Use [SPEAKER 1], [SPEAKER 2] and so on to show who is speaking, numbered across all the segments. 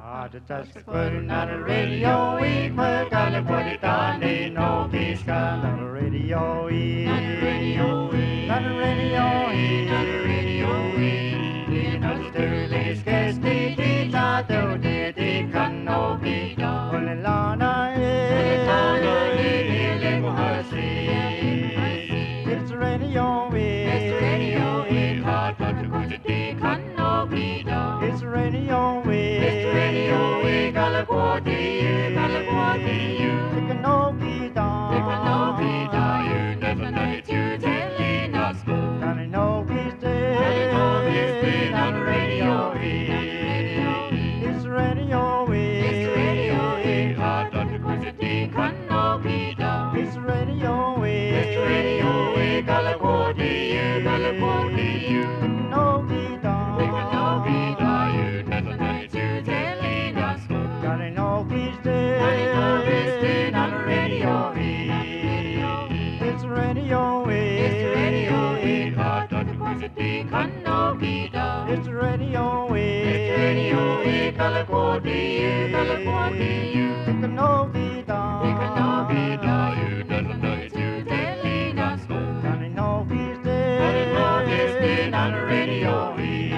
[SPEAKER 1] Just putting on the radio, we put on the body down, they know he's got on the radio, on the radio, on the radio, on the radio, you know the dirty scarce the tato, the can no be done, on the lana, it's the radio, it's the radio, hot, but the good can no be done, it's the radio, it's the radio, California, take a no guitar, you never know it, you telling us, Johnny no he's dead, on the radio, it's the radio, hot, but the good can no be done, it's the radio, California, take a no guitar, you never know it, you telling us, Johnny no he's dead, on the radio, it's the radio, hot, but the good can no be done, it's the radio, California, take a no guitar, you never know it, you telling us, Johnny no he's dead, on the radio.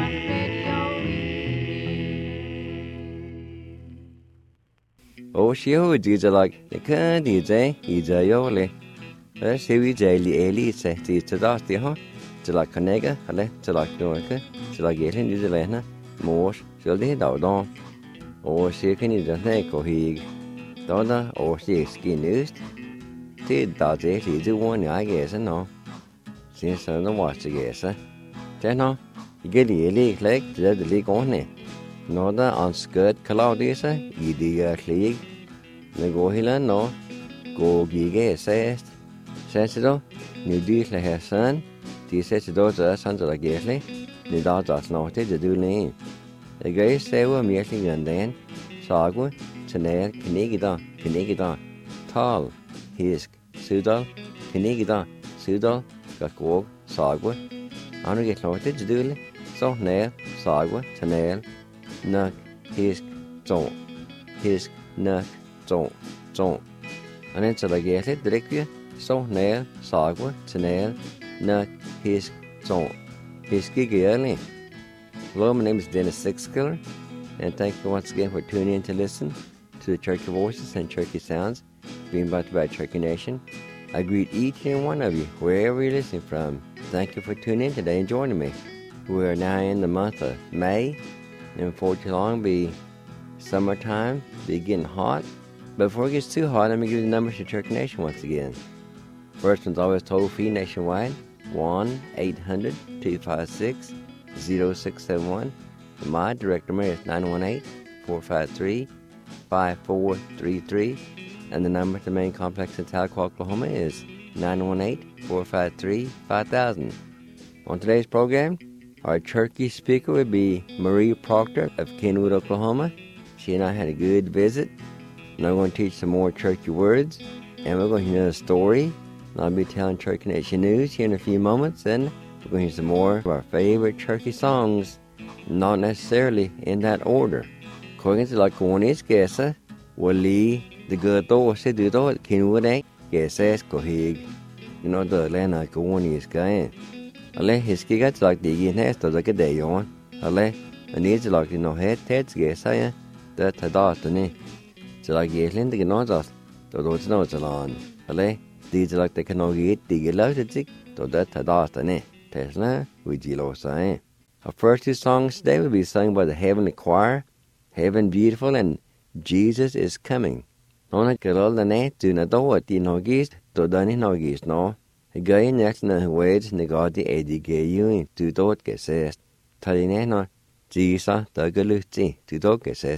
[SPEAKER 2] Oshio DJ the can DJ Yoli. Let's see DJ Eli say to Dusty, huh? To like Canega, to like Norca, to like getting New Zealand, more, she'll be down. Or she can use a neck or he, Donna, or she skin used. Did that is the one, I guess, no. Since I don't watch the guess, then, no, you get the league like the league on it. Norda on skirt Claudius, Idia League, Negohila, no, go gige says, Sensido, New Deal her son, the Sensido, sons of the Gately, the daughters noted the do name. The gay say were merely and then, Sagwa, Chanel, Kinigida, Tall, Hisk, Sudal, Kinigida, Sudal, Gakog, Sagwa, Honor get noted the do so nail, Sagwa, Chanel. Nuck, hisk, zon. Hisk, nuck, zon. And then so I get it directly. So nail, sagwa, nail, nuck, hisk, zon. Hisky girly. Hello, my name is Dennis Sixkiller, and thank you once again for tuning in to listen to the Cherokee Voices and Cherokee Sounds being brought to you by Cherokee Nation. I greet each and one of you, wherever you're listening from. Thank you for tuning in today and joining me. We are now in the month of May. And before too long, be summertime, be getting hot. But before it gets too hot, let me give you the numbers to Cherokee Nation once again. First one's always toll-free nationwide, 1-800-256-0671. My direct number is 918-453-5433. And the number to the main complex in Tahlequah, Oklahoma is 918-453-5000. On today's program, our Cherokee speaker would be Marie Proctor of Kenwood, Oklahoma. She and I had a good visit, and I'm going to teach some more Cherokee words, and we're going to hear a story. And I'll be telling Cherokee Nation news here in a few moments, and we're going to hear some more of our favorite Cherokee songs, not necessarily in that order. According to like one is guessa, wali the good to se do to Kenwood eh guessa kohig. You know the land like one is guy. Ale hiski gat like the yin has to like a day on. Ale needs like no head guess I that had out ni. So like yelling the nose to those notes along. Ale these like they can get the loaded sick to that had out ni. Tesla with Gilo say. Our first two songs today will be sung by the Heavenly Choir, Heaven Beautiful and Jesus is Coming. Nona girl the net do not do what the nogis to done nogis no. Gay next na words negati edi gay you to dot get says. Taline no Jesus the galuti to dot get says.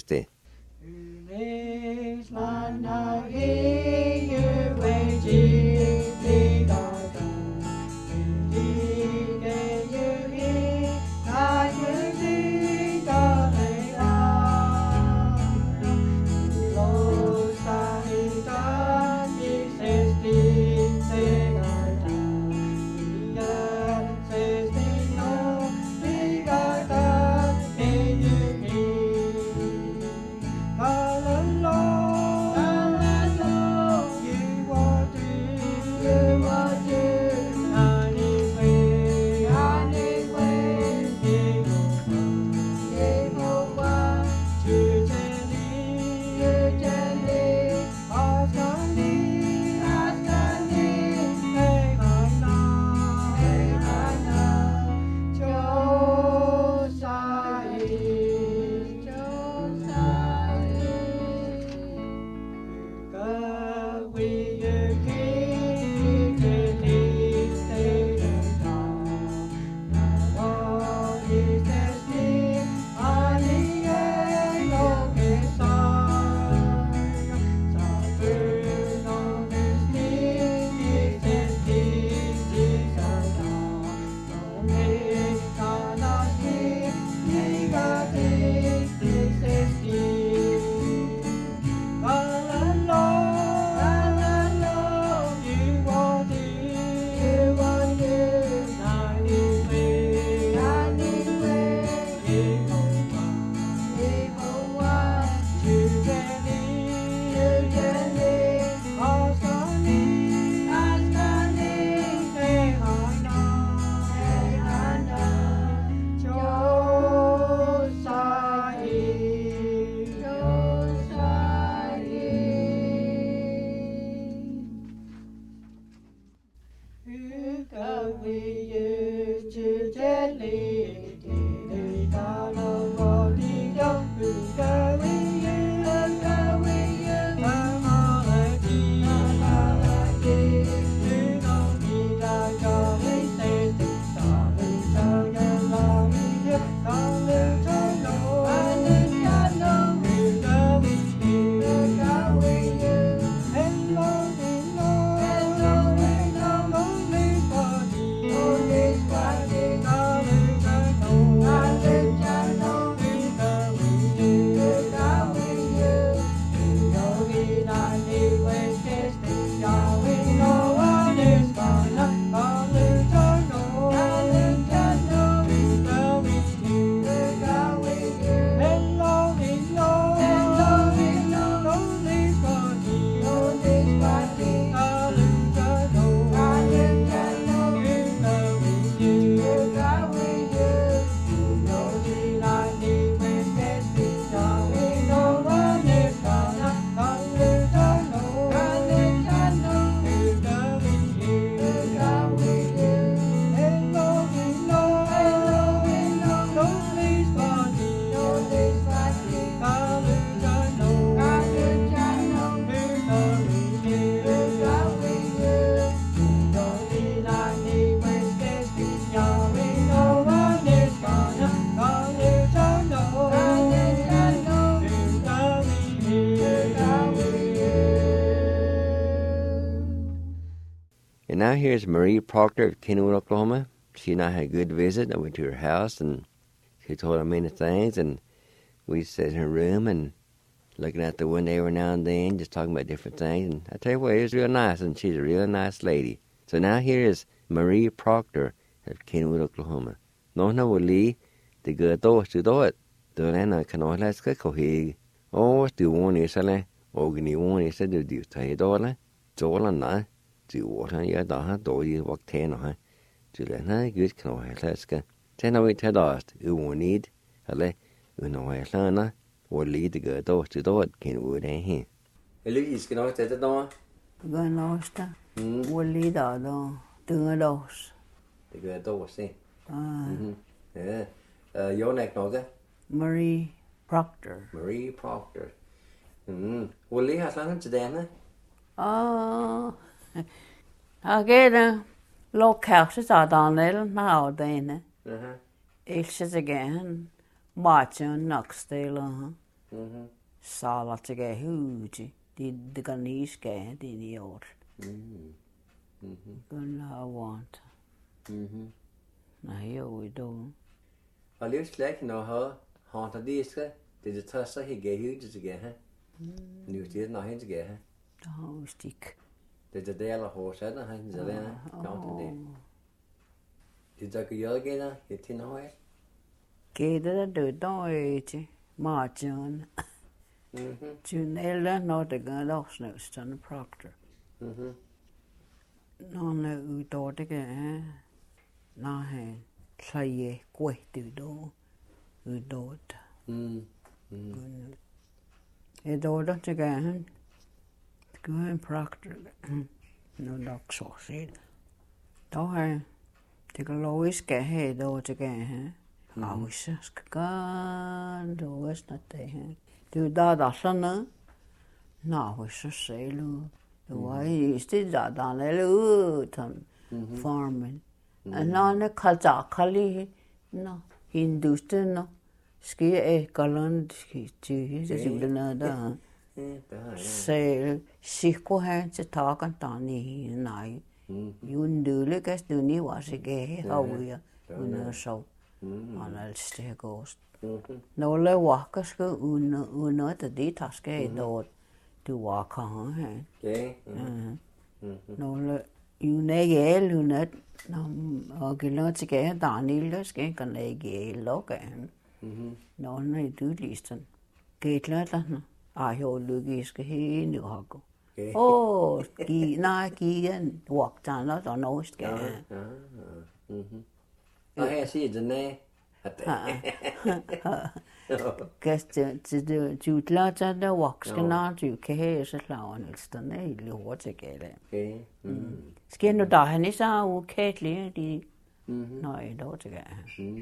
[SPEAKER 2] And now here's Marie Proctor of Kenwood, Oklahoma. She and I had a good visit. I went to her house, and she told her many things, and we sat in her room and looking out the window every now and then, just talking about different things. And I tell you what, it was real nice, and she's a real nice lady. So now here is Marie Proctor of Kenwood, Oklahoma. Nó will Lee, the good doors to do it. The land I can all let's go here. Oh, do one is a lay, Ogni one is a do tay dollar. Jola na, do water, ya da, do you walk 10 or her. To let her good can all let's go. 10 away to dust, you won't need, a lay, you know, I learn, or lead the good doors to do it, Kenwood ain't here. Elise, can I take the door?
[SPEAKER 3] Ganosta. Woli da do. Dungados.
[SPEAKER 2] The good door, see. Yeah. Your neck, no,
[SPEAKER 3] Marie Proctor.
[SPEAKER 2] Marie Proctor. Willie has learned today, no?
[SPEAKER 3] Again, low houses are down there now, then. It's again. Marching next day, Sala to get huge. Did the Ganesh get in the old? Gonna want. Now here we do.
[SPEAKER 2] I live like no her, haunted this, did the trust he gave you to get her? You did nothing to get her.
[SPEAKER 3] Oh, stick.
[SPEAKER 2] Did the day a horse at the hands of them? Did I go again? Get in away?
[SPEAKER 3] Get it, do it, Marching. June Ella, not a gun of Snowston Proctor. No, daughter again. Now, say, quite do, you daughter. A daughter again. Going Proctor. No dog sausage. Don't take a lowish get head daughter again. I was just gone, do was not there. Do that, no? No, we should say, Lou. The way is still that on a luton farming. And on a Kazakali, no, Hindustan, no. Ski a galant to another. Say, Siko hands a talk and Tani and I. You do look as do me was a gay, how we are, so. On alste ghost. No le walk ska uno ta di taske do du walk on he.
[SPEAKER 2] Okay.
[SPEAKER 3] No le unegel unet og gelot skal Daniel skal kan egel lokke. No ne du listen. Getlatan. Jo logisk he nu hago. Gigen walk down og no skal.
[SPEAKER 2] Og her siger den af.
[SPEAKER 3] Gæst du klart der walk skal du kan have så klaven den er lidt hurtigt gale.
[SPEAKER 2] Okay.
[SPEAKER 3] Skal nu der han så ukætlig de nej dog til gale.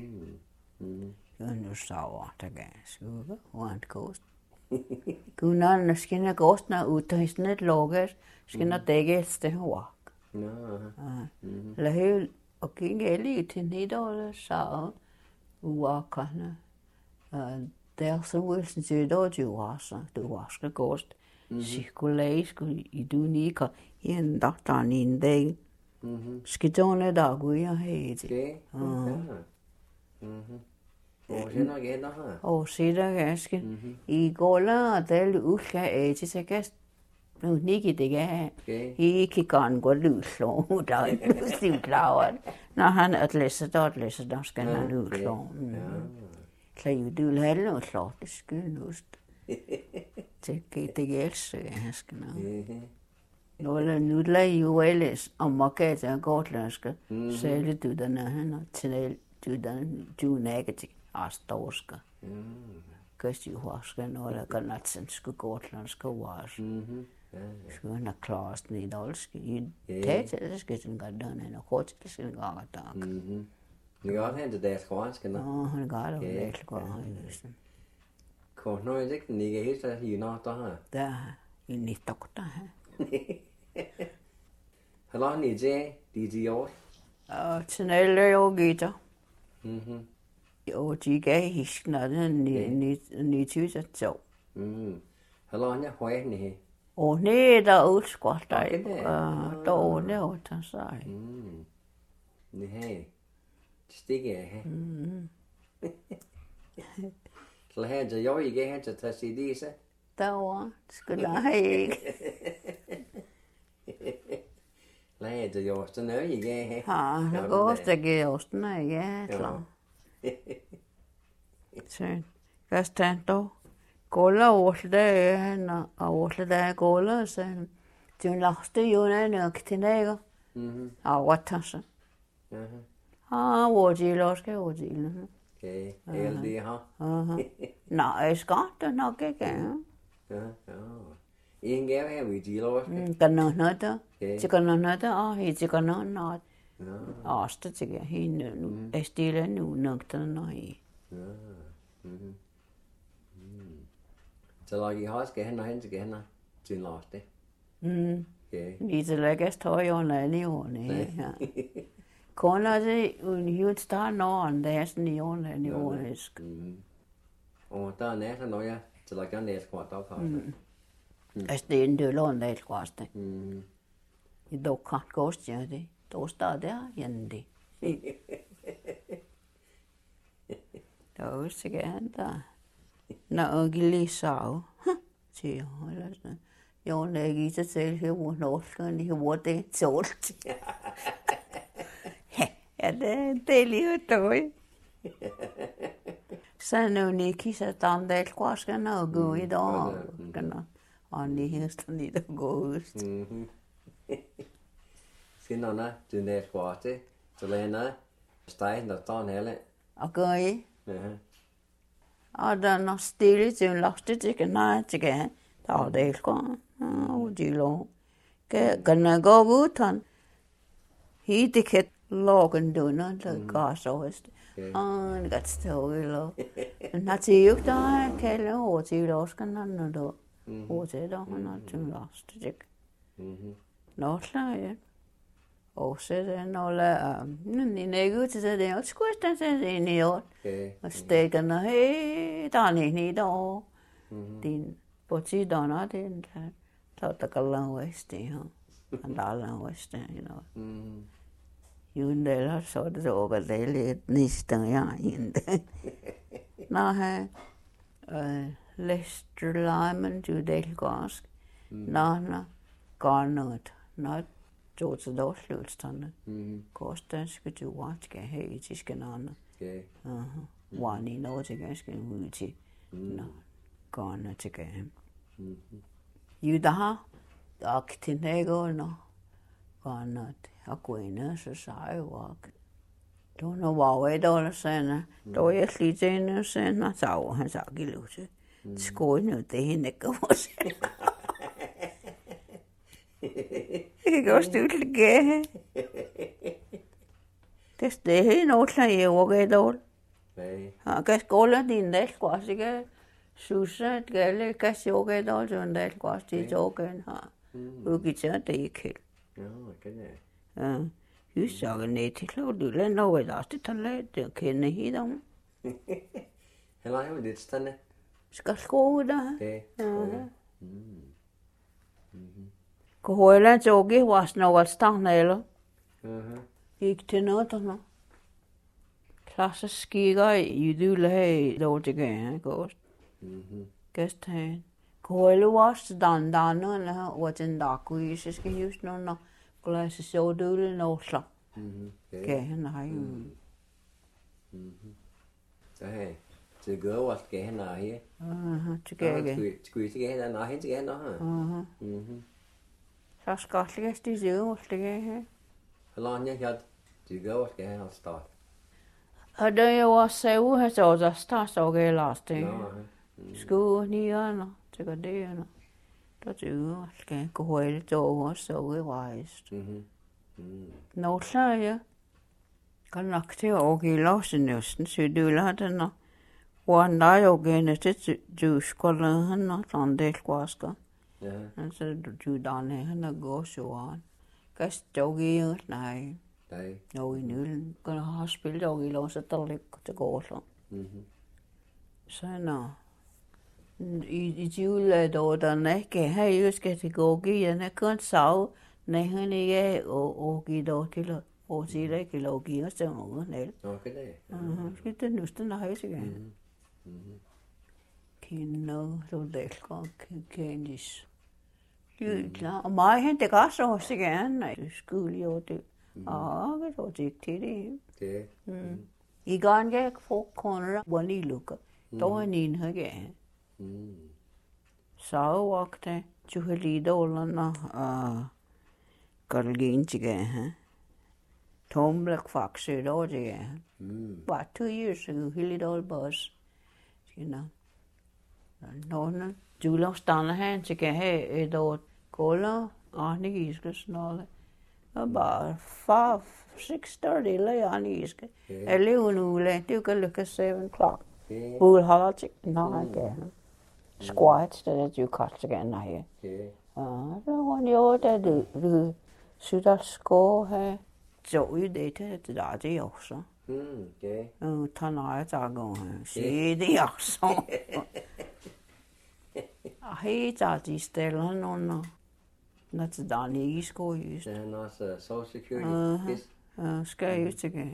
[SPEAKER 3] Nu så der gale skugge og en ghost. Gunnar skinner ghosten ud til sådan et logus skinner dække det walk. La hel og gik lige til Nidal så uakerne. Der så Wilson siger dog du var så ghost. Cirkulate skulle I du nikker en doktor en dag. Skidone der går jeg helt. Og se der ganske. I går la der uka til sig gæst. Nu nikke det gav. I kan gå løslå der. Stiv klar. Når han læser der skal han løslå. Så du vil have noget slå det skynust. Det gælder jeg skal nok. Når nu lader jo ellers om markedet er gotlandske. Særligt du den er han og til du negativ astorska. Køst jo husker når der kan natsenske gotlandske var. Skønner klart nidalske. I det skal den gøre den en kort det skal gøre dag.
[SPEAKER 2] Det gør han det der skånske nå.
[SPEAKER 3] Han gør det virkelig godt just.
[SPEAKER 2] Kom nu ikke den ikke helt der i når der her.
[SPEAKER 3] Der i nitokta her.
[SPEAKER 2] Hallo ni det de år.
[SPEAKER 3] Tnelle jo gitter. Jo, de gav hisknaden ni tyser så.
[SPEAKER 2] Hallo ni høj ni.
[SPEAKER 3] Og nej der udskort der. Der er der så.
[SPEAKER 2] Ni hey. Stikke her. Så her der jo ikke hen til at se det så.
[SPEAKER 3] Der var skal der have.
[SPEAKER 2] Nej, det er jo sådan noget ikke her.
[SPEAKER 3] Det går også det også nej ja klar. Så hvad stand dog? Gola årsdag han og årsdag gola så du lagte jo nok til næger. Hvad tager hvor de loske hvor de.
[SPEAKER 2] Okay, det her.
[SPEAKER 3] Nej, skal det nok ikke.
[SPEAKER 2] En gave her vi de loske.
[SPEAKER 3] Kan noget der. Det kan noget der og det kan noget. Asta til hende nu. Er stille nu nok der nej.
[SPEAKER 2] Så lag I har skal hen til hen til loste.
[SPEAKER 3] Lige til lægges tøj og lige ordene. Koner det en start når der er sådan i ordene i ordisk.
[SPEAKER 2] Og der er næsten noget jeg til at gerne læse kort op her.
[SPEAKER 3] Altså det er en del af det kvarste. I dog kan gåst ja det. Dog står der igen det. Der er også til gerne der. Når jeg lige så. Siger eller sådan. Jo, når jeg gik til her hvor norskerne lige hvor det tålt. Ja, det er lige dårligt. Så nu Niki så Dandal kvarskerne og gå i dag. Og ni hesten i det går ud.
[SPEAKER 2] Skal nå du næste kvartal. Så længe steg der står hele.
[SPEAKER 3] Og gå i. Og der er stille til en lagte til nej til der er det ikke godt. Og de lå. Kan jeg gå ud han. Hit ikke lagen dunner der gas også. Det godt stå eller. Men til jo der kan jeg over til losken han der. Og til der han har til last til. Nå ja. Og så den nåle ni negu til det er også godt at se i år. Og stikken hey der ni der. Din på tiderne den der kan lave det her. Han der laver det you know. Jundela så det over det lidt næsten jeg ikke. Nå her Lester Lyman judel gansk. Nå garnet. Nå jo så då slutstande. Kostar ska du watcha hej till ska nana. Wani no till ganska uti. Nå garnet till gam. Juda aktinego no. Garnet. Akuina så sai wak. Då no var då sen. Då är lite sen så han sa giluse. Skoj nu det hinner gå så. Jeg går stille gæhe. Det er noget, der er okay dårligt. Han kan skåle din del, også ikke? Susse, gælde, kan se okay dårligt, så en del, også det er okay, her. Udgivet det ikke helt.
[SPEAKER 2] Ja, kan jeg.
[SPEAKER 3] Ja. Hussagen ned til klart, du lader noget, der er lidt, det kender helt om.
[SPEAKER 2] Heller jo lidt stande.
[SPEAKER 3] Skal skåle der.
[SPEAKER 2] Det.
[SPEAKER 3] Kohøjland jogi was noget stangnaler. Gik til noget der nu. Klasse skikker i dule her dog til gang, gost. Gæst her. Kohøjle was dan og den dag så skal just nu klasse så dule no så. Gang nej.
[SPEAKER 2] Så her. Det gør også gang nej her.
[SPEAKER 3] Til gang.
[SPEAKER 2] Skulle ikke gang nej hen til gang nå.
[SPEAKER 3] Så skal det de jo måske her.
[SPEAKER 2] Heller jeg det gør også gang at start.
[SPEAKER 3] Og det jo også her så der start okay last det. Skulle ni nå. Det gør det nå. Det jo skal gå hele dog så rejst. Nå så ja. Kan nok til at okay låse næsten så du lader den nå. Og der jo gerne til du skal han nå sådan det kvasker. Altså du danne han er god så han. Kan stå i nej.
[SPEAKER 2] Nej.
[SPEAKER 3] Jo i nu kan have spillet og i låse der lidt til går så. Så nå. I jule då der ikke har jo skal til gå igen jeg kan så nej han ikke og give då til og sige det ikke lov give så noget nej.
[SPEAKER 2] Okay det.
[SPEAKER 3] Skal det nu den har jeg igen. Kino så det går kendis. Klar, og mig han det gør så også gerne, nej, skulle jo det. Det så det til det.
[SPEAKER 2] Det.
[SPEAKER 3] I gang jeg får koner, hvor ni lukker. Der er en her gerne. Så vagte, du har lige dollarna, galgen til gerne. Tomblek fakse der til gerne. Bare 2 years ago, hele dollar bus. You know. Nå, du lader stande han til at have et år kolder, Arne Giske snarere. Og bare 6:30 eller Arne Giske. Alle hun uge, det kan lykkes 7 o'clock. Hun holder til, nej, gerne. Squats, det er du kan til gerne, nej. Så hun jo, da du synes at skåre her, så i det der er det også.
[SPEAKER 2] Okay.
[SPEAKER 3] Tager nej, der går her. Se det også. Hej, der de stiller nogle, når det der lige skal just.
[SPEAKER 2] Det er også social security.
[SPEAKER 3] Skal just ikke.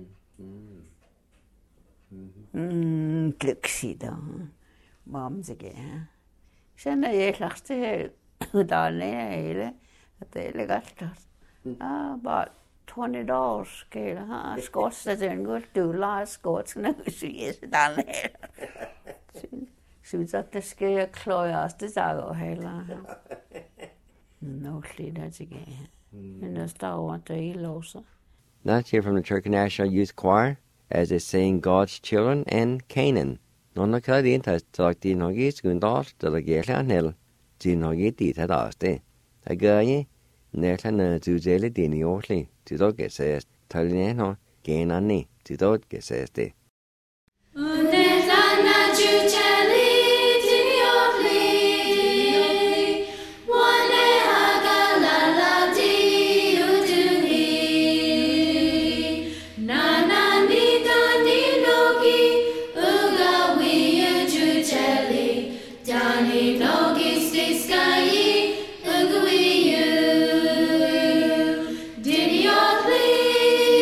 [SPEAKER 3] Glücksider. Mam sige. Sen er jeg klar til der er hele, at det er lækkert. Bare $20 skal ha skots den godt du lader skots nu så jeg der synes at det skal jeg klare os det der heller. Nå lidt at igen. Men der står at det er låser.
[SPEAKER 2] That's here from the Turkey National Youth Choir as they sing God's Children and Canaan. Når kan det ikke tage de nogle sekunder, der gælder nel. De nogle dit at afste. Der gør jeg Nærkerne til din i årslig, til dog kan sæs. Tallinæno, generne, til dog kan sæs det.
[SPEAKER 1] Did you please?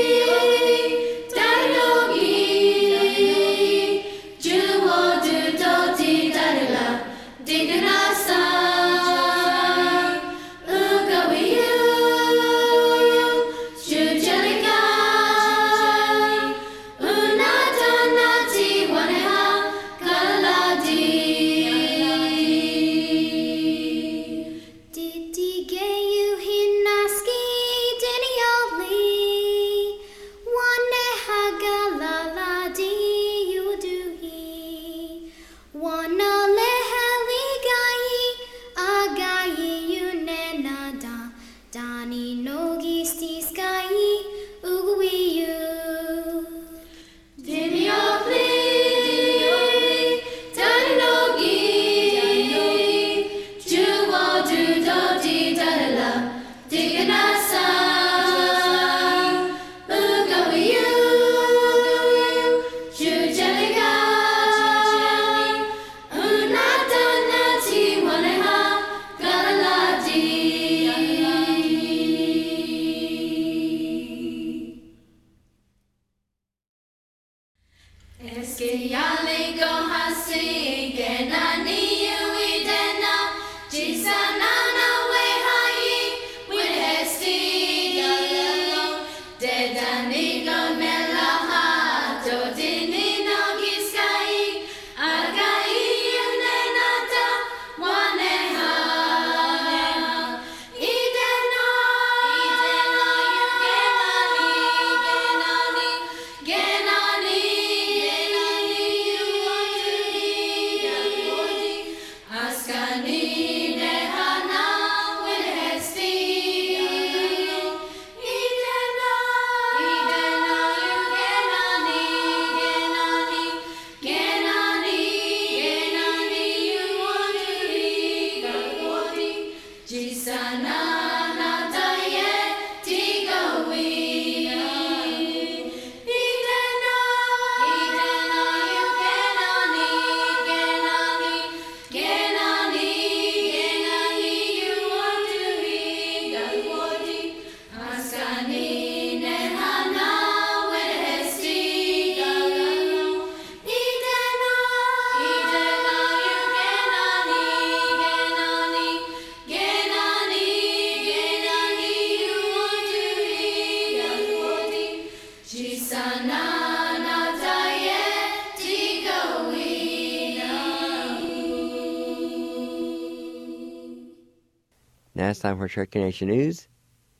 [SPEAKER 2] Now it's time for Cherokee Nation News.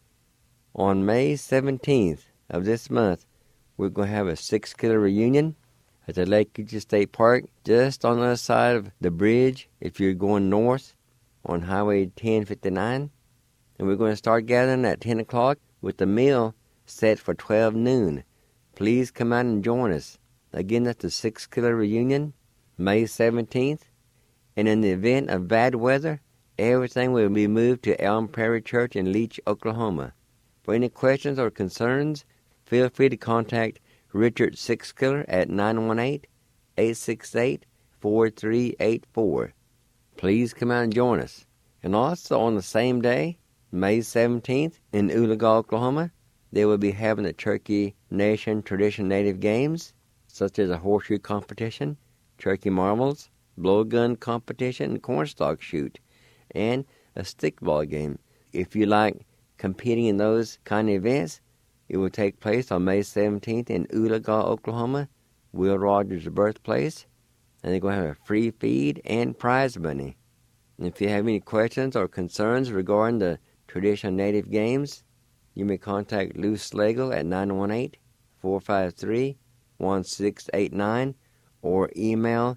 [SPEAKER 2] On May 17th of this month, we're going to have a 6-killer reunion at the Lake Eugene State Park, just on the other side of the bridge if you're going north on Highway 1059. And we're going to start gathering at 10 o'clock with the meal set for 12 noon. Please come out and join us. Again, that's the 6-killer reunion, May 17th. And in the event of bad weather, everything will be moved to Elm Prairie Church in Leach, Oklahoma. For any questions or concerns, feel free to contact Richard Sixkiller at 918-868-4384. Please come out and join us. And also on the same day, May 17th, in Oologah, Oklahoma, they will be having the Cherokee Nation Tradition Native Games, such as a horseshoe competition, turkey marbles, blowgun competition, and cornstalk shoot, and a stickball game. If you like competing in those kind of events, it will take place on May 17th in Oologah, Oklahoma, Will Rogers' birthplace, and they're going to have a free feed and prize money. And if you have any questions or concerns regarding the traditional native games, you may contact Lou Slagle at 918-453-1689 or email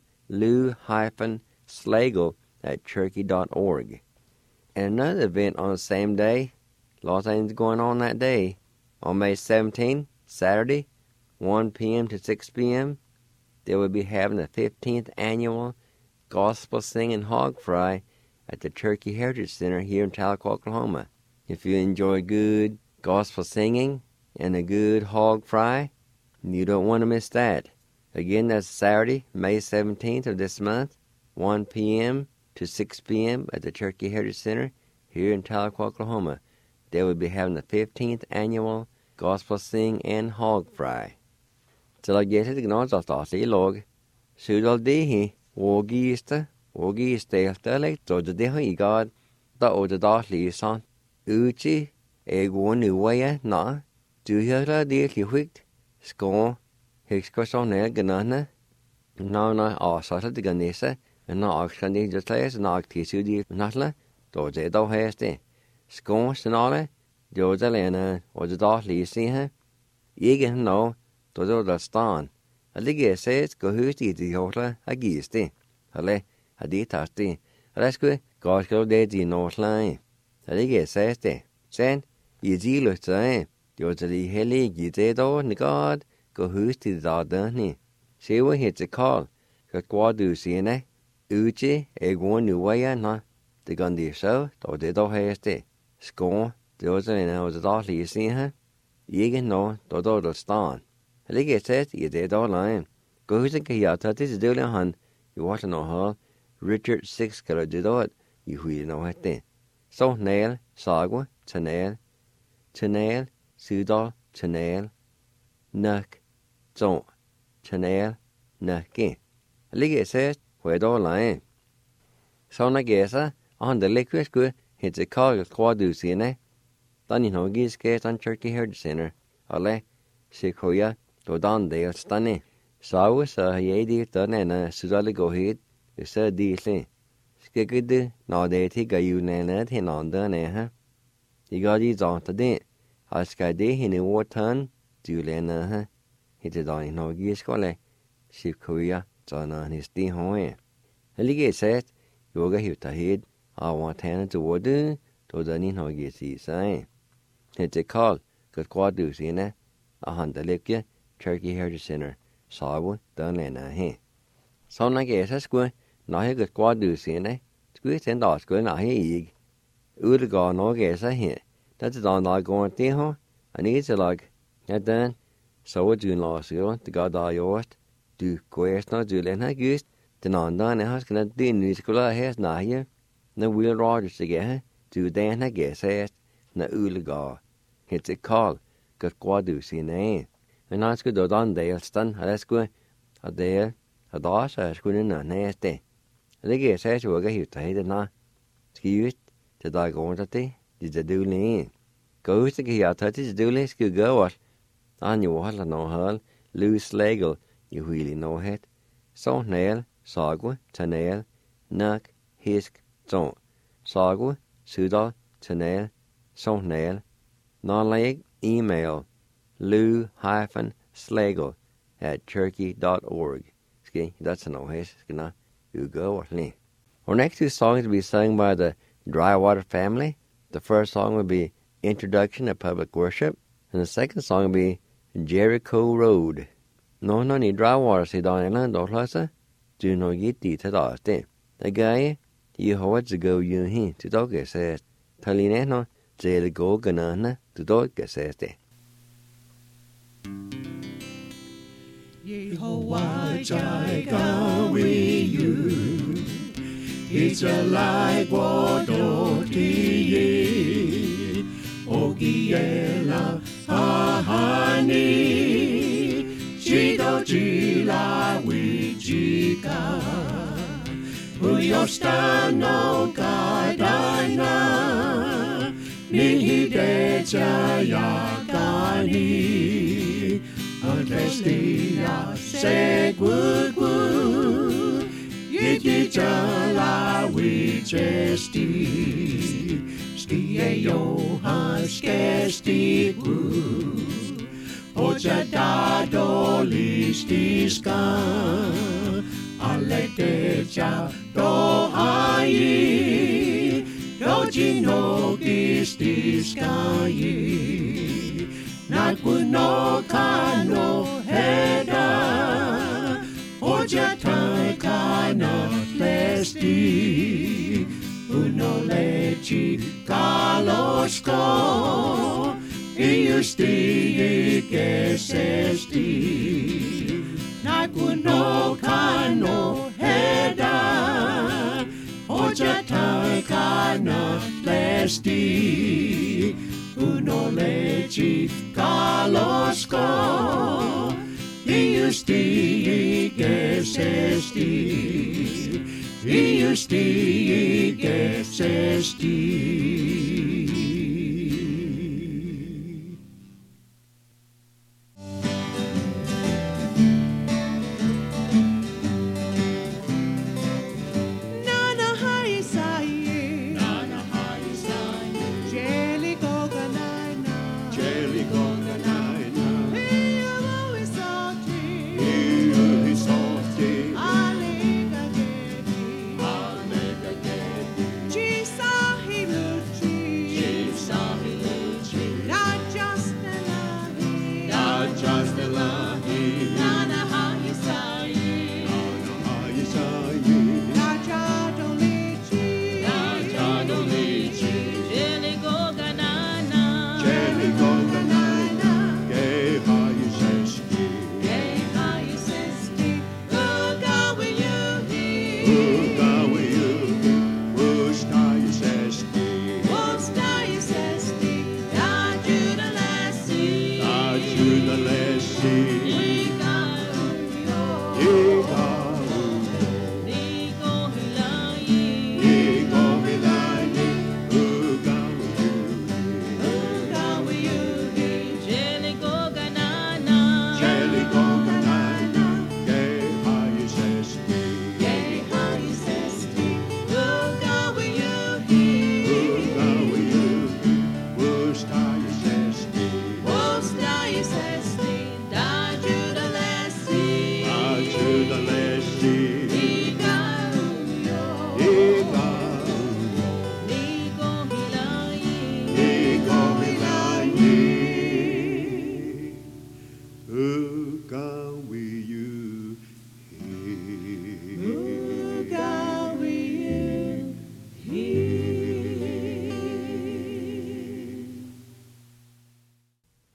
[SPEAKER 2] lou-slagle@cherokee.org. And another event on the same day, a lot of things going on that day. On May 17th, Saturday, 1 p.m. to 6 p.m., they will be having the 15th annual Gospel Singing Hog Fry at the Cherokee Heritage Center here in Tahlequah, Oklahoma. If you enjoy good gospel singing and a good hog fry, you don't want to miss that. Again, that's Saturday, May 17th of this month, 1 p.m. to 6 p.m. at the Cherokee Heritage Center here in Tahlequah, Oklahoma. They will be having the 15th annual Gospel Sing and Hog Fry. Till I get to the gnons of the log, Sudal Dehi, Wogista, like to the Dehi God, the Oda Dotli son, Uchi, Egwon na, do you have a deal you whipped? Score, Hixcosonel Ganana, no, Sata de Ganesa, and no Oxlandi just last, and Octisu de Natla, do they do haste. Score, Sonale, Jodelena, or the Dotli see her? Egan no, to the stan. A ligge says, go who's the hotel, a geeste. Ale, a detasti. Let's go, God go dead the north line. A ligge says, Sen, ye zealous time. Jodeli heli, ye dead or God, go who's the dardani. See what hits a call. Got quadu siene. Uchi, egwon new way na. The gun the show, to the do haste. Score, the Jodelena was the dotly see her. Yegan no, to the stan. A ligge says, ye dead all line. Go who's a kayata, this is doing hun. You want to know how Richard Sixkiller did it, you who know what they. So nail, sagwa, tanail, sudal, tanail, nuck, don't, tanail, naki. Lige says, where do line. So na gesa, on the liquid good, hits a call quadu sine. Dan in hogis gate on Turkey Herd Center. Ole, Sikoya, do don dale stunny. So yedi done and Sudali go hit, you said decently. Skiggy, no de tig a you nanad hin on done, eh? You got these on today. I sky day in a war turn, do lena, hit it on in hogis cole. Sikoya, John on his day home. Lige said, Yoga hit a head, I want hand to water, to the in hogis sign. It's a call, good quadus in a hundred lipia, Turkey Herd Center. Saw done in a hand. So I guess that's good. Now he got quadus in a squeeze and dogs going out here. Would go no guess I hear. That's on like going to home. I need to like that done. So would you last year to go die yours? Do quest not do let her goose. Then on done a house cannot do musical has not here. No wheel riders to get her. Do then I guess as na uligar. It's a call. Got quadus in a. And I could do on Dale Stan, let's go a Dale, a doss, I school in a nasty. The guess as you will get you tied na. Ski it, the dog on the day, did the do lean. Go to get out at his do less good go what. On you will no hurl, loose legal, you really know it. So nail, sagwa, tanail, nuck, hisk, don't. Sagwa, sudal, tanail, so nail, non leg, email. lou-slagle@turkey.org. Okay, that's an oasis. You go or me. Our next two songs will be sung by the Drywater family. The first song will be Introduction to Public Worship, and the second song will be Jericho Road. No, ni Drywater say down in Land or do no get to the The guy, you hold to go you he to dog says, Talineno, Jay go ganana to dog says.
[SPEAKER 1] Yehovah Jireh with you. It's a light water ye. Ogiela ahani. Chido jila wijika. Uyostano kadana. Nihide jayakani. Adrestia segugu, yiti jala wichesti, skie Johan skestiku, oja dado listiska, aleteja do ai, dojino gistiska yi. Nakuno kano heda, oja takana lesti, uno lechi kalosko, iusti kesesti. Nakuno kano heda, oja takana lesti. Uno lechi kalosko, iusti gesesti, iusti gesesti.
[SPEAKER 4] Yeah.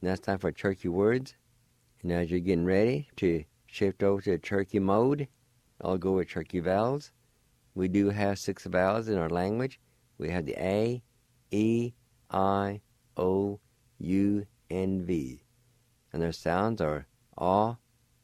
[SPEAKER 2] Now it's time for Cherokee words. And as you're getting ready to shift over to Cherokee mode, I'll go with Cherokee vowels. We do have 6 vowels in our language. We have the A, E, I, O, U, and V. And their sounds are A,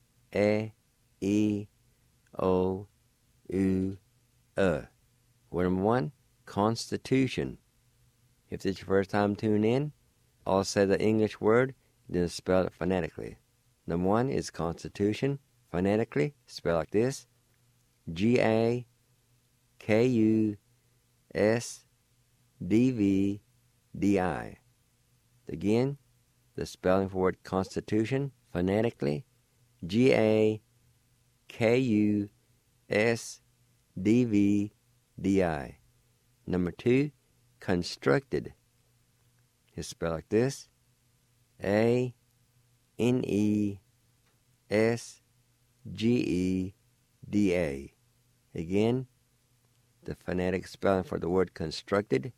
[SPEAKER 2] E, O, U, Word number 1, Constitution. If this is your first time tuning in, I'll say the English word, then spell it phonetically. Number 1 is Constitution. Phonetically, spell like this: G-A-K-U-S-D-V-D-I. Again, the spelling for word Constitution, phonetically, G-A-K-U-S-D-V-D-I. Number 2, Constructed. It's spelled like this: A-N-E-S-G-E-D-A. Again, the phonetic spelling for the word constructed: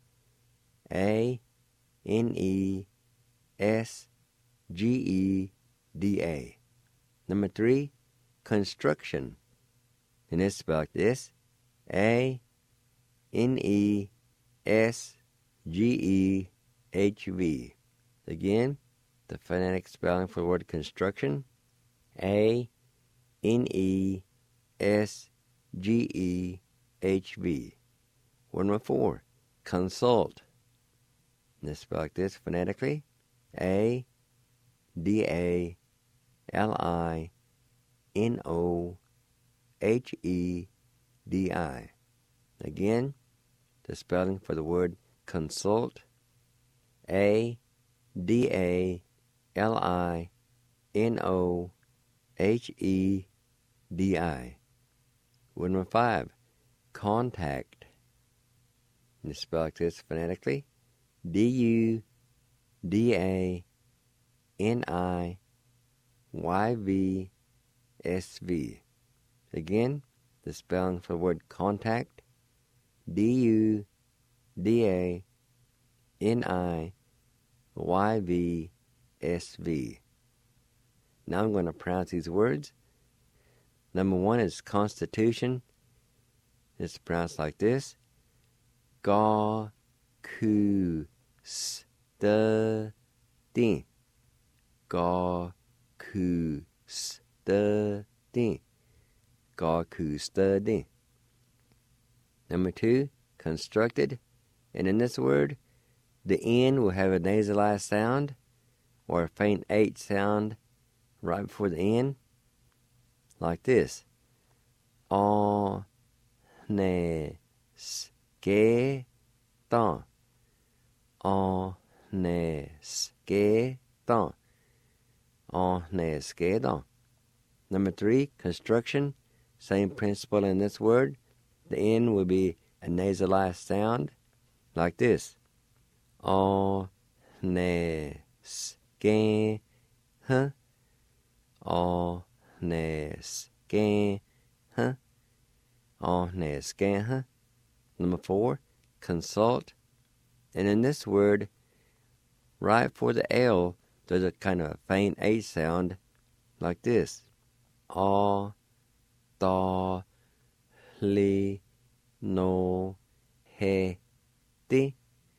[SPEAKER 2] A-N-E-S-G-E-D-A. Number 3, construction. And it's spelled like this: A-N-E-S-G-E-H-V. Again, the phonetic spelling for the word construction: A-N-E-S-G-E-H-V. Word number 4, consult. And it's spelled like this phonetically: A-D-A-L-I-N-O-H-E-D-I. Again, the spelling for the word consult: A-D-A-L-I-N-O-H-E-D-I. Word number 5, contact. And it's spelled like this phonetically: D-U-D-A-N-I-Y-V-S-V. Again, the spelling for the word contact: D-U-D-A-N-I-Y-V-S-V. Now I'm going to pronounce these words. Number 1 is Constitution. It's pronounced like this: Ga-ku-st-din. Ga-ku-st-din. Ga-ku-st-din. Number 2, constructed. And in this word, the N will have a nasalized sound or a faint H sound right before the N, like this: On-ne-ske-don. On-ne-ske-don. On-ne-ske-don. Number 3, construction. Same principle in this word. The N will be a nasalized sound, like this: On-ne-ske-huh. On-ne-ske-huh. On-ne-ske-huh. Number 4, consult. And in this word, right for the L, there's a kind of faint H sound, like this: A-da-li-no-he-ti.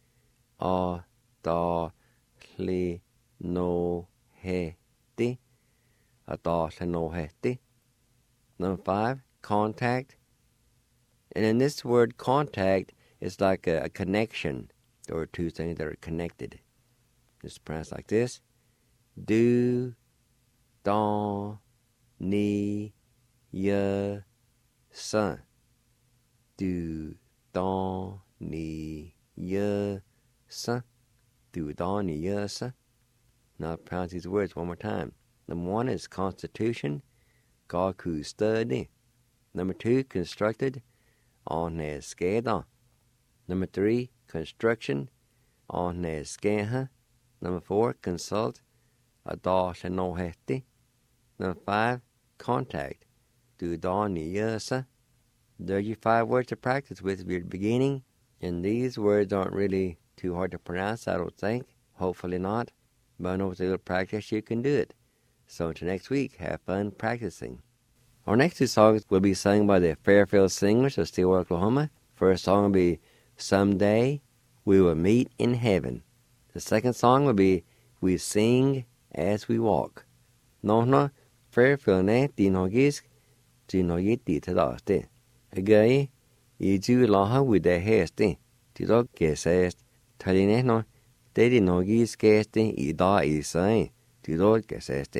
[SPEAKER 2] A-da-li-no-he-ti. A-da-li-no-he-ti. Number 5, contact. And in this word, contact, it's like a connection. There are two things that are connected. It's pronounced like this: Do-don-ni-ya-san. Do-don-ni-ya-san. Do-don-ni-ya-san. Now I'll pronounce these words one more time. Number 1 is Constitution: Ga-ku-st-din. Number 2, constructed: On-ne-ske-don. Number 3, construction: On-ne-ske-huh. Number 4, consult: A-da-li-no-he-ti. Number 5, contact: Do-don-ni-ya-san. There are your 5 words to practice with at the beginning. And these words aren't really too hard to pronounce, I don't think. Hopefully not. but I know with a little practice you can do it. So until next week, have fun practicing. Our next two songs will be sung by the Fairfield Singers of Stillwater, Oklahoma. First song will be Someday We Will Meet in Heaven. The second song will be We Sing As We Walk. Nó Fairfield nè tí nó gis tí nó yết tí thật đó tê. Again, ý chú lo ha with the hair tê. Tí đó kê sê thay nè nó tê tí nó gis kê tê ý đó ý sê. Tí đó kê sê tê.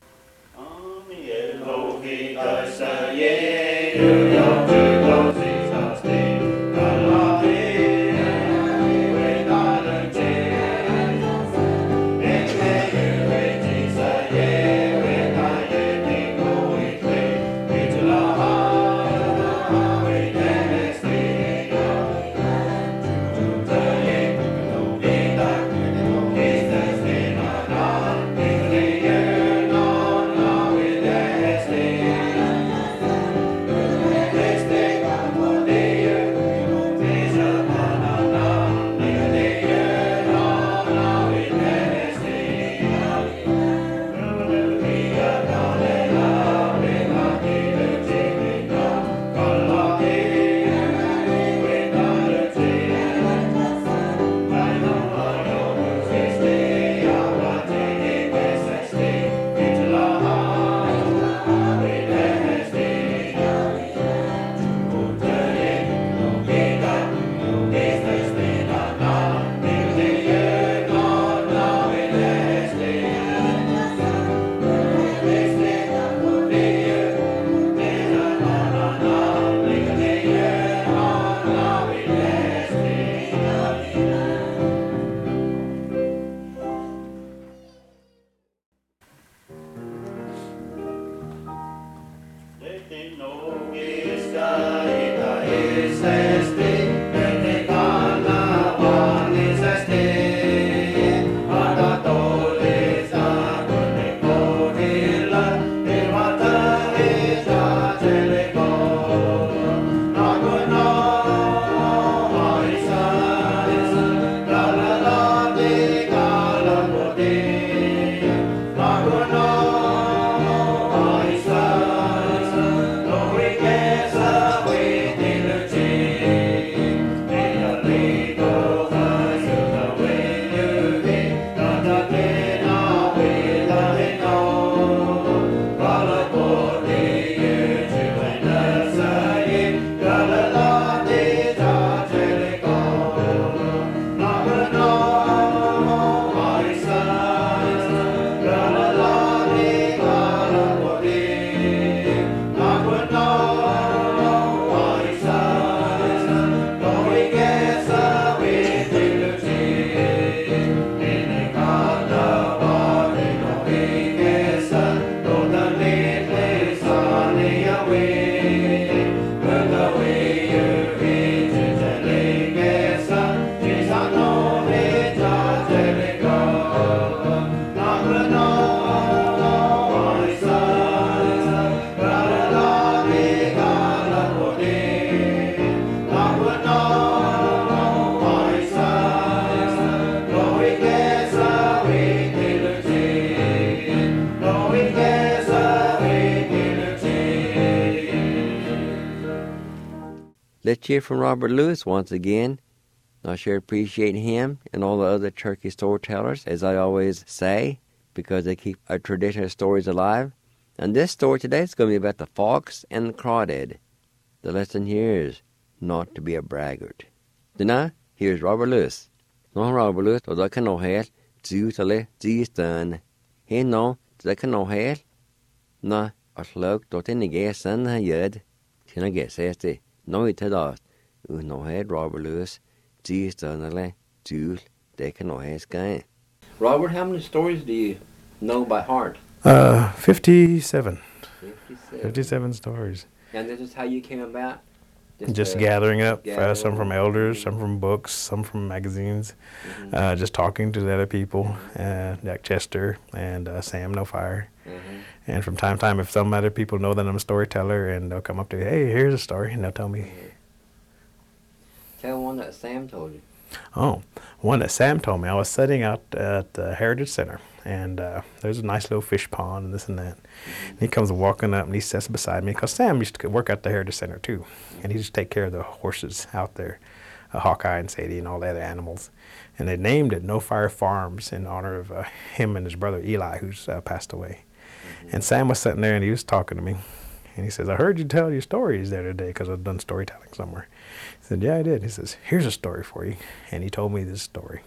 [SPEAKER 2] Let's hear from Robert Lewis once again. I sure appreciate him and all the other turkey storytellers, as I always say, because they keep our traditional stories alive. And this story today is going to be about the fox and the crawdad. The lesson here is not to be a braggart. Now, here's Robert Lewis. No, Robert Lewis, og der kan nå helt, zutale, zistøn. Her nå, der kan nå helt. Nå, og sluk, da til nige sand her gjød. Til nige sæs det. Nå i til dag, og nå helt Robert Lewis, zistøn eller zul, det kan nå helt skæn. Robert, how many stories do you know by heart?
[SPEAKER 4] 57. 57 stories.
[SPEAKER 2] And this is how you came about?
[SPEAKER 4] Just gathering up, some from elders, some from books, some from magazines, just talking to the other people, Jack Chester and Sam No Fire. And from time to time, if some other people know that I'm a storyteller, and they'll come up to me, hey, here's a story, and they'll tell me.
[SPEAKER 2] Tell one that Sam told you.
[SPEAKER 4] Oh, one that Sam told me. I was sitting out at the Heritage Center, and there's a nice little fish pond and this and that. And he comes walking up, and he sits beside me, because Sam used to work at the Heritage Center too, and he used to take care of the horses out there, Hawkeye and Sadie and all the other animals. And they named it No Fire Farms in honor of him and his brother Eli, who's passed away. And Sam was sitting there, and he was talking to me. And he says, I heard you tell your stories there today, because I've done storytelling somewhere. He said, yeah, I did. He says, here's a story for you. And he told me this story.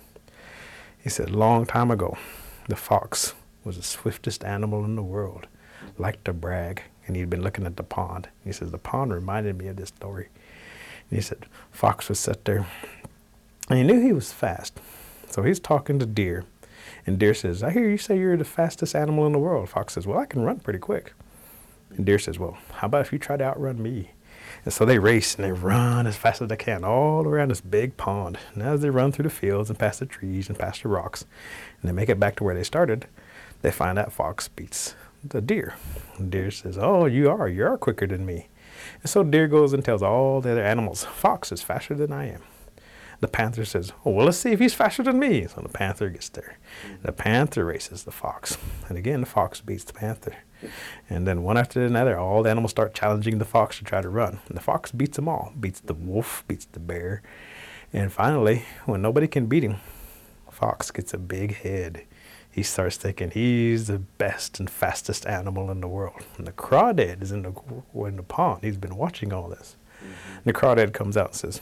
[SPEAKER 4] He said, long time ago, the fox was the swiftest animal in the world, liked to brag. And he'd been looking at the pond. He says, the pond reminded me of this story. And he said, fox would sit there, and he knew he was fast. So he's talking to deer. And deer says, I hear you say you're the fastest animal in the world. Fox says, well, I can run pretty quick. And deer says, well, how about if you try to outrun me? And so they race, and they run as fast as they can all around this big pond. And as they run through the fields and past the trees and past the rocks, and they make it back to where they started, they find out fox beats the deer. And deer says, oh, you are quicker than me. And so deer goes and tells all the other animals, fox is faster than I am. The panther says, oh, well, let's see if he's faster than me. So the panther gets there. The panther races the fox. And again, the fox beats the panther. And then one after another, all the animals start challenging the fox to try to run. And the fox beats them all. Beats the wolf, beats the bear. And finally, when nobody can beat him, fox gets a big head. He starts thinking he's the best and fastest animal in the world. And the crawdad is in the pond. He's been watching all this. And the crawdad comes out and says,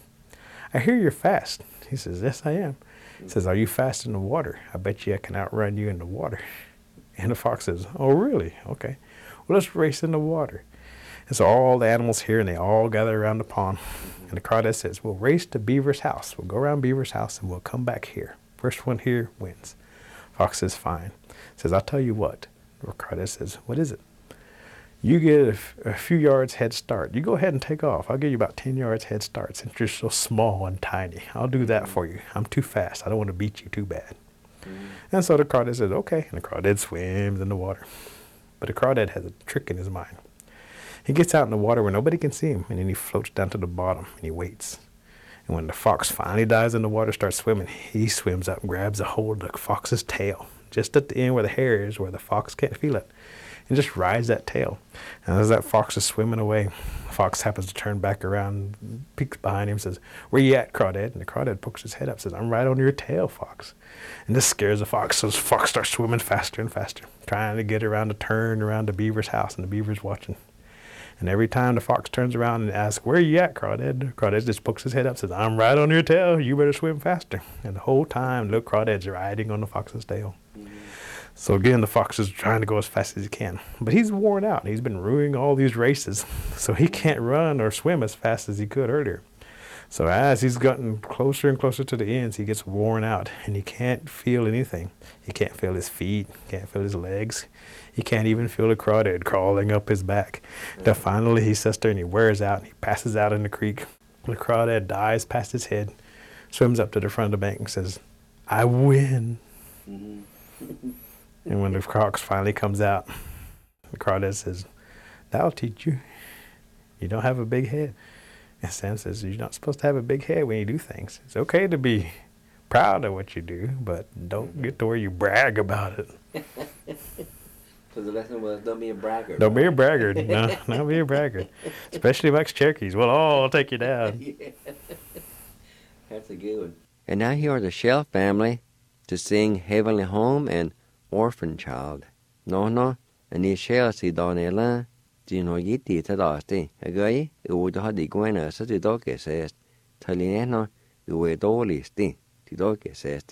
[SPEAKER 4] I hear you're fast. He says, yes, I am. He says, are you fast in the water? I bet you I can outrun you in the water. And the fox says, oh, really? Okay. Well, let's race in the water. And so all the animals here, and they all gather around the pond. And the crawdad says, we'll race to Beaver's house. We'll go around Beaver's house, and we'll come back here. First one here wins. Fox says, fine. Says, I'll tell you what. The crawdad says, what is it? You get a few yards head start. You go ahead and take off. I'll give you about 10 yards head start since you're so small and tiny. I'll do that for you. I'm too fast. I don't want to beat you too bad. And so the crawdad says, okay. And the crawdad swims in the water. But the crawdad has a trick in his mind. He gets out in the water where nobody can see him, and then he floats down to the bottom, and he waits. And when the fox finally dives in the water, starts swimming, he swims up and grabs a hold of the fox's tail, just at the end where the hair is, where the fox can't feel it, and just rides that tail. And as that fox is swimming away, the fox happens to turn back around, peeks behind him, says, where you at, crawdad? And the crawdad pokes his head up, says, I'm right on your tail, fox. And this scares the fox, so the fox starts swimming faster and faster, trying to get around to turn around the beaver's house, and the beaver's watching. And every time the fox turns around and asks, where you at, crawdad? The crawdad just pokes his head up, says, I'm right on your tail, you better swim faster. And the whole time, little crawdad's riding on the fox's tail. So again, the fox is trying to go as fast as he can. But he's worn out. He's been ruining all these races, so he can't run or swim as fast as he could earlier. So as he's gotten closer and closer to the ends, he gets worn out, and he can't feel anything. He can't feel his feet, can't feel his legs. He can't even feel the crawdad crawling up his back. Then finally he sits there and he wears out, and he passes out in the creek. The crawdad dives past his head, swims up to the front of the bank and says, I win. And when the fox finally comes out, the crawdad says, that'll teach you. You don't have a big head. And Sam says, you're not supposed to have a big head when you do things. It's okay to be proud of what you do, but don't get to where you brag about it.
[SPEAKER 2] So the lesson was, don't be a braggart.
[SPEAKER 4] Don't be a braggart. No, don't be a braggart. Especially amongst Cherokees. We'll all take you down.
[SPEAKER 2] Yeah. That's a good one. And now here are the Shell family to sing Heavenly Home and Orphan Child. No, and the Shell si Donella, Gino Yiti Tadasti, a guy who would have the Gwen as the dog says, Talineno, who were dolly sti, the dog says.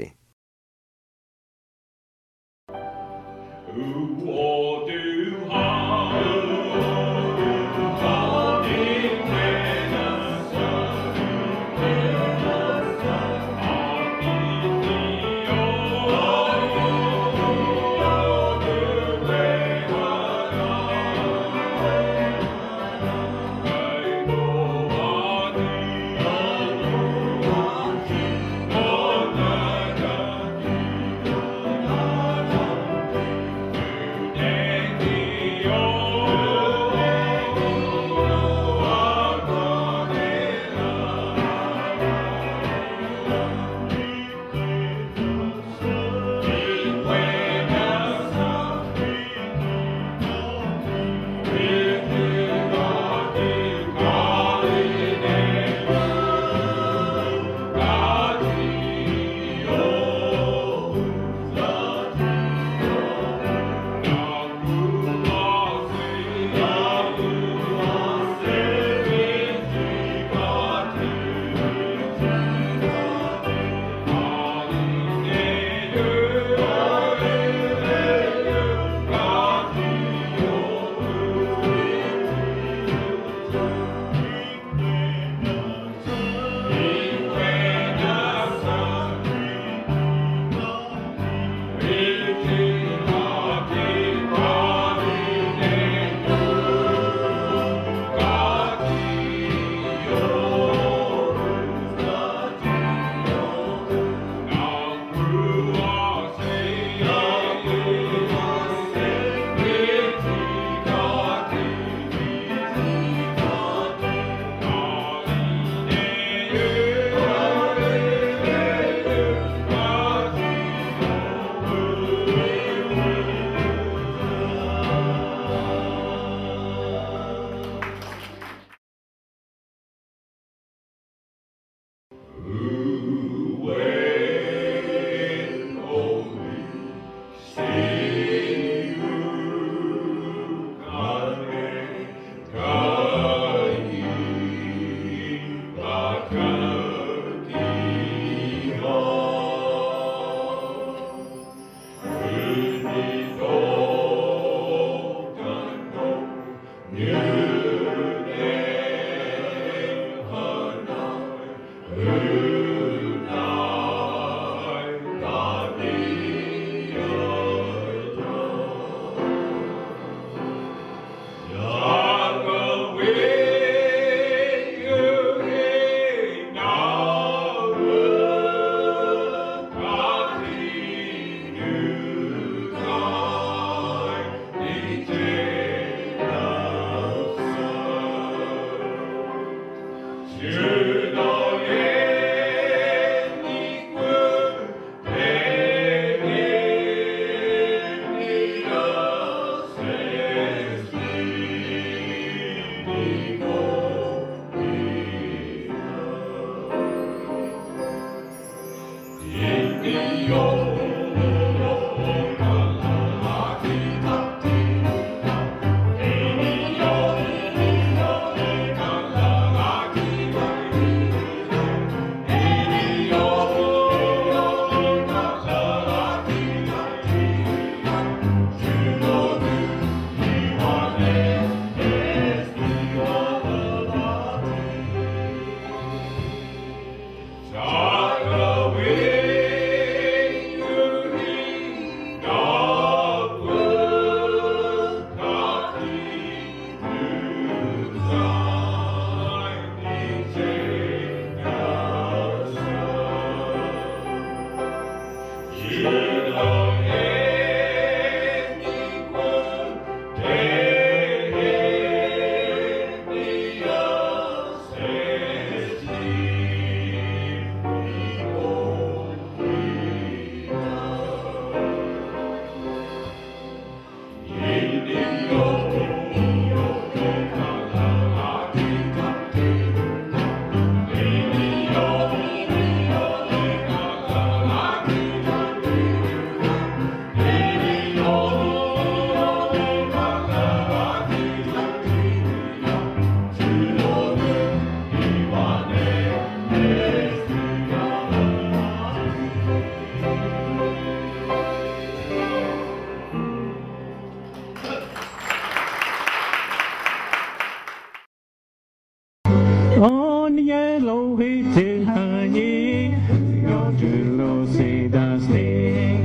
[SPEAKER 1] On yellow heated honey, your jello say the sting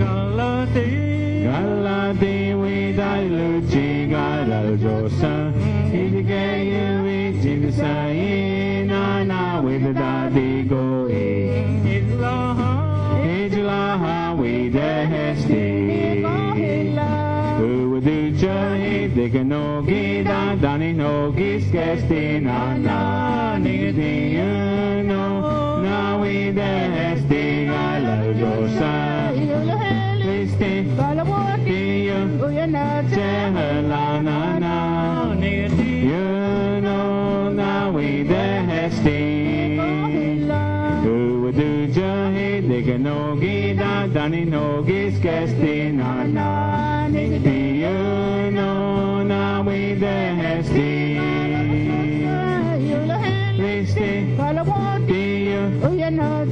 [SPEAKER 1] galati with I luci galajosa, it gay with in the sign, Nana with the daddy go in, it's la with the hesty. Who would do joy, they can no get down, Danny no gis castina, no, now we the sting, I love your son. Listen, you're not you know, now we the sting. Who would do joy, they can no get down, Danny no gis castina, you know, now we the sting. Listen, you're not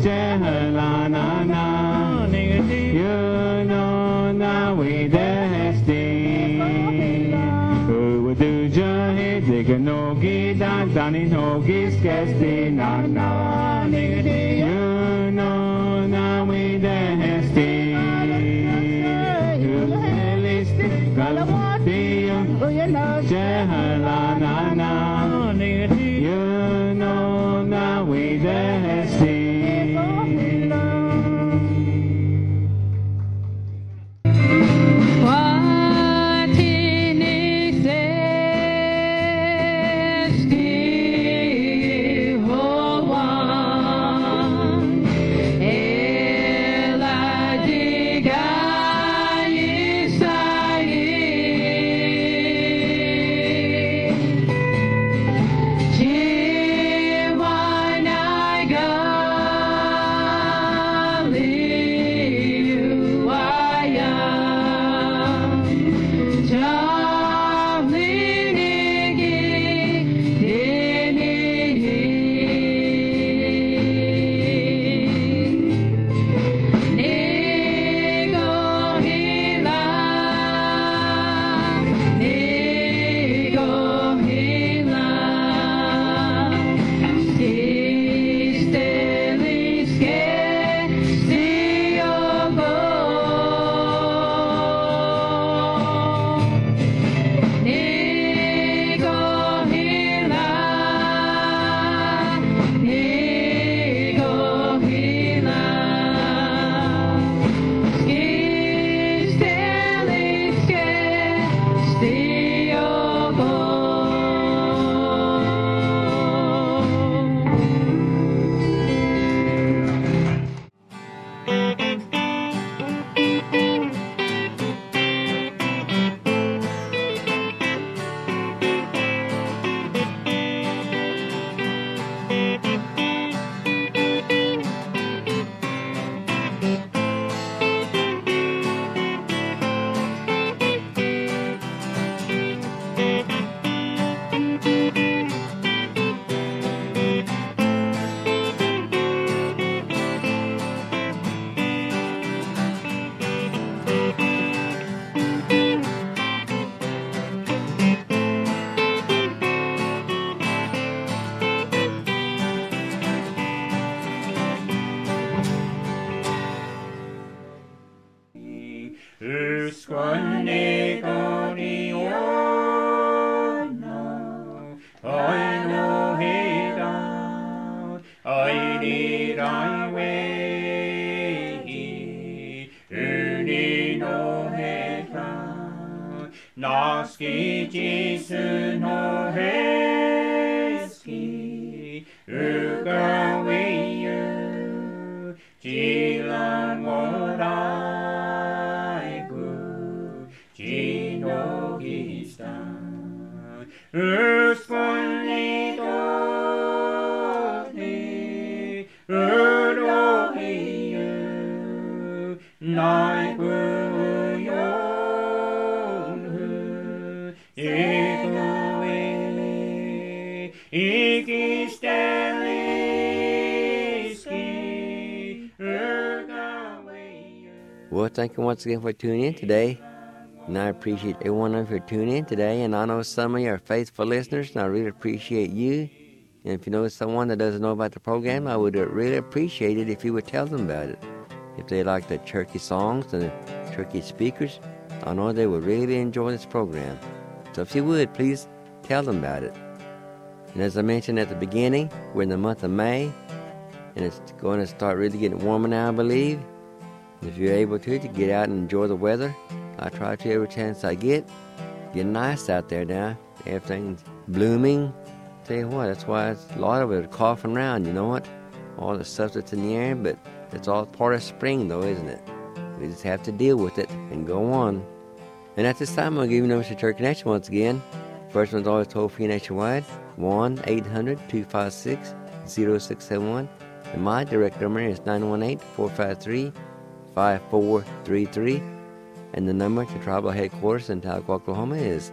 [SPEAKER 1] you know, now we the sting. Who would do joy, they can no get down, Danny no gis castina, you know, now we the sting. You know, now we the sting.
[SPEAKER 5] What in is this?
[SPEAKER 1] xuân đi con đi ôn ôi nô hi đau ôi đi rai quê đi nô he ra naski Jesus no heski uga we you jilan modai gu jino gista usfunni doti udo you nai gu
[SPEAKER 2] Well, thank you once again for tuning in today. And I appreciate every one of you for tuning in today. And I know some of you are faithful listeners, and I really appreciate you. And if you know someone that doesn't know about the program, I would really appreciate it if you would tell them about it. If they like the Cherokee songs and the Cherokee speakers, I know they would really enjoy this program. So if you would, please tell them about it. And as I mentioned at the beginning, we're in the month of May, and it's going to start really getting warmer now, I believe. And if you're able to get out and enjoy the weather, I try to every chance I get. Get nice out there now. Everything's blooming. Tell you what, that's why a lot of it is coughing around, you know what? All the stuff that's in the air, but it's all part of spring, though, isn't it? We just have to deal with it and go on. And at this time, I'll give you numbers to Church Connection once again. First one's always toll-free nationwide, 1-800-256-0671. And my direct number is 918-453-5433. And the number to tribal headquarters in Tahlequah, Oklahoma is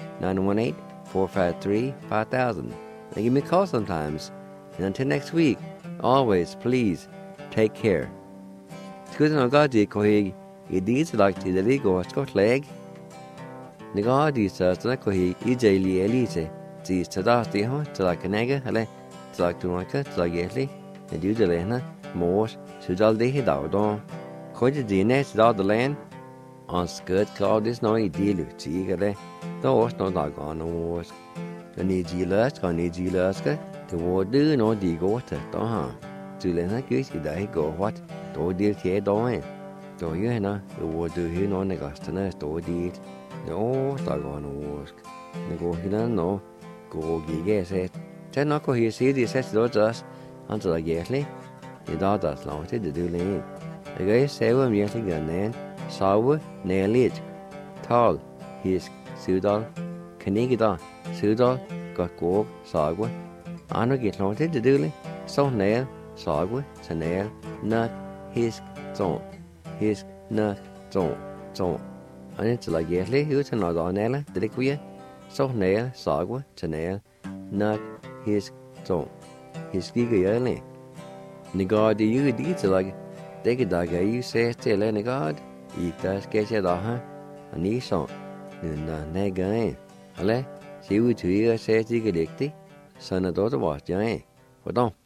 [SPEAKER 2] 918-453-5000. They give me a call sometimes. And until next week, always, please, take care. Scusa no gadi ko hi idis like to the ligo scot leg. The gadi says na ko hi ijeli elise. Tis tadasti ho to like nega ale to like to like to like yeli. And you the lena more sudal de hidao. Ko de dine to the land on skirt called this no idilu tigale. Those no dagon was. The nijilas ko nijilaska. The water no digo to ha. To lena good day go what. Tổ điên thế đó ấy, tổ như thế nào, tổ từ khi nó này cái này tổ điên, nó tại còn nó, nó có khi nó có gì cái sẽ, thế nó có khi xí đi sẽ đó cho, anh cho là gì đấy, thì đó là lòng thế được lên, cái sẽ với mình thì gần nên, sau với nè liệt, tall, his sự đó, cái này đó, sự đó có cố sai quá, anh nói cái lòng thế được lên, sau nè, sai quá, sau nè, nè his zone, his na zone, zone. Anh ấy chỉ là ghé lấy hứa cho nó đó nè là, để quý số nè sỏi quá, cho nè na his zone, his cái gì này. Nè God đi như đi chỉ là để cái đại cái xe chạy lên nè God, ý ta cái xe đó ha, anh ấy xong, nè cái, hả lẽ, xíu thủy xe chỉ cái đẹp tí, sao nó đó bỏ chơi, phải không?